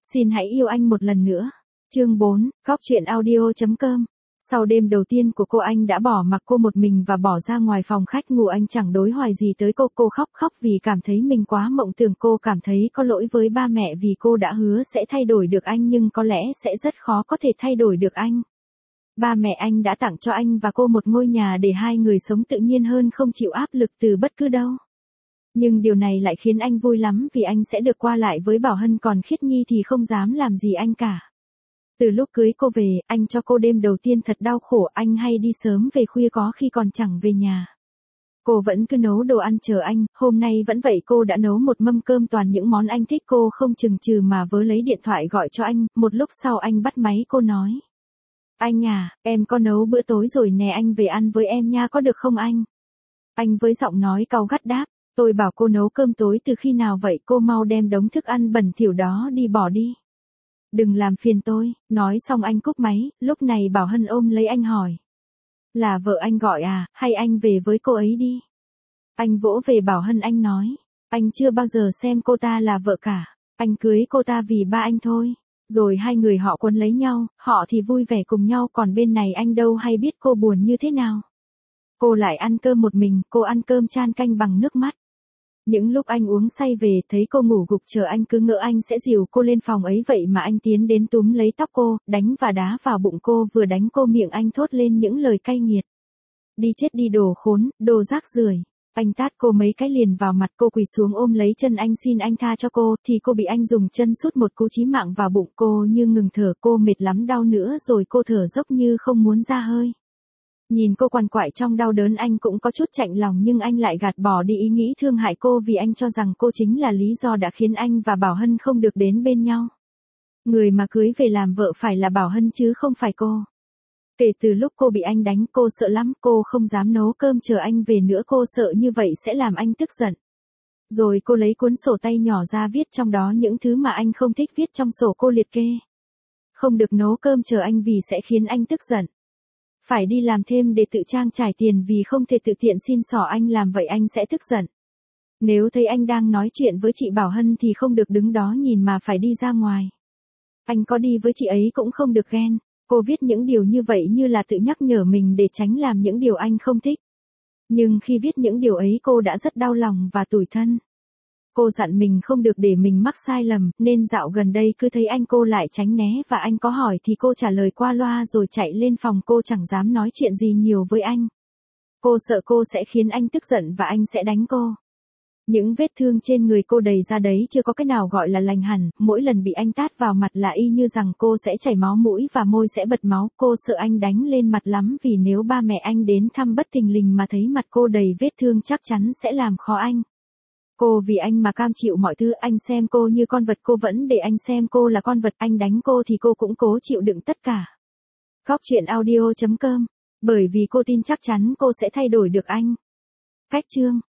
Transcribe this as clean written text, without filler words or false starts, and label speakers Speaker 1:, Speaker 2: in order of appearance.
Speaker 1: Xin hãy yêu anh một lần nữa. Chương 4, Góc truyện audio.com. Sau đêm đầu tiên của cô, anh đã bỏ mặc cô một mình và bỏ ra ngoài phòng khách ngủ. Anh chẳng đối hoài gì tới cô khóc vì cảm thấy mình quá mộng tưởng. Cô cảm thấy có lỗi với ba mẹ vì cô đã hứa sẽ thay đổi được anh nhưng có lẽ sẽ rất khó có thể thay đổi được anh. Ba mẹ anh đã tặng cho anh và cô một ngôi nhà để hai người sống tự nhiên hơn, không chịu áp lực từ bất cứ đâu. Nhưng điều này lại khiến anh vui lắm vì anh sẽ được qua lại với Bảo Hân, còn Khiết Nhi thì không dám làm gì anh cả. Từ lúc cưới cô về, anh cho cô đêm đầu tiên thật đau khổ, anh hay đi sớm về khuya, có khi còn chẳng về nhà. Cô vẫn cứ nấu đồ ăn chờ anh, hôm nay vẫn vậy, cô đã nấu một mâm cơm toàn những món anh thích. Cô không chừng chừ mà vớ lấy điện thoại gọi cho anh, một lúc sau anh bắt máy. Cô nói: "Anh à, em có nấu bữa tối rồi nè, anh về ăn với em nha, có được không anh?" Anh với giọng nói cáu gắt đáp: "Tôi bảo cô nấu cơm tối từ khi nào vậy, cô mau đem đống thức ăn bẩn thỉu đó đi bỏ đi. Đừng làm phiền tôi." Nói xong anh cúp máy. Lúc này Bảo Hân ôm lấy anh hỏi: "Là vợ anh gọi à, hay anh về với cô ấy đi?" Anh vỗ về Bảo Hân, anh nói: "Anh chưa bao giờ xem cô ta là vợ cả. Anh cưới cô ta vì ba anh thôi." Rồi hai người họ quấn lấy nhau, họ thì vui vẻ cùng nhau, còn bên này anh đâu hay biết cô buồn như thế nào. Cô lại ăn cơm một mình, cô ăn cơm chan canh bằng nước mắt. Những lúc anh uống say về, thấy cô ngủ gục chờ anh, cứ ngỡ anh sẽ dìu cô lên phòng ấy, vậy mà anh tiến đến túm lấy tóc cô, đánh và đá vào bụng cô. Vừa đánh cô, miệng anh thốt lên những lời cay nghiệt: "Đi chết đi đồ khốn, đồ rác rưởi." Anh tát cô mấy cái liền vào mặt. Cô quỳ xuống ôm lấy chân anh xin anh tha cho cô, thì cô bị anh dùng chân sút một cú chí mạng vào bụng. Cô như ngừng thở, cô mệt lắm, đau nữa rồi, cô thở dốc như không muốn ra hơi. Nhìn cô quằn quại trong đau đớn, anh cũng có chút chạnh lòng, nhưng anh lại gạt bỏ đi ý nghĩ thương hại cô, vì anh cho rằng cô chính là lý do đã khiến anh và Bảo Hân không được đến bên nhau. Người mà cưới về làm vợ phải là Bảo Hân chứ không phải cô. Kể từ lúc cô bị anh đánh, cô sợ lắm, cô không dám nấu cơm chờ anh về nữa, cô sợ như vậy sẽ làm anh tức giận. Rồi cô lấy cuốn sổ tay nhỏ ra viết trong đó những thứ mà anh không thích. Viết trong sổ cô liệt kê: không được nấu cơm chờ anh vì sẽ khiến anh tức giận. Phải đi làm thêm để tự trang trải tiền vì không thể tự tiện xin xỏ anh, làm vậy anh sẽ tức giận. Nếu thấy anh đang nói chuyện với chị Bảo Hân thì không được đứng đó nhìn mà phải đi ra ngoài. Anh có đi với chị ấy cũng không được ghen. Cô viết những điều như vậy như là tự nhắc nhở mình để tránh làm những điều anh không thích. Nhưng khi viết những điều ấy, cô đã rất đau lòng và tủi thân. Cô dặn mình không được để mình mắc sai lầm, nên dạo gần đây cứ thấy anh cô lại tránh né, và anh có hỏi thì cô trả lời qua loa rồi chạy lên phòng. Cô chẳng dám nói chuyện gì nhiều với anh. Cô sợ cô sẽ khiến anh tức giận và anh sẽ đánh cô. Những vết thương trên người cô đầy ra đấy, chưa có cái nào gọi là lành hẳn. Mỗi lần bị anh tát vào mặt là y như rằng cô sẽ chảy máu mũi và môi sẽ bật máu. Cô sợ anh đánh lên mặt lắm, vì nếu ba mẹ anh đến thăm bất thình lình mà thấy mặt cô đầy vết thương chắc chắn sẽ làm khó anh. Cô vì anh mà cam chịu mọi thứ. Anh xem cô như con vật, cô vẫn để anh xem cô là con vật. Anh đánh cô thì cô cũng cố chịu đựng tất cả. Góc truyện audio.com. Bởi vì cô tin chắc chắn cô sẽ thay đổi được anh. Cách chương.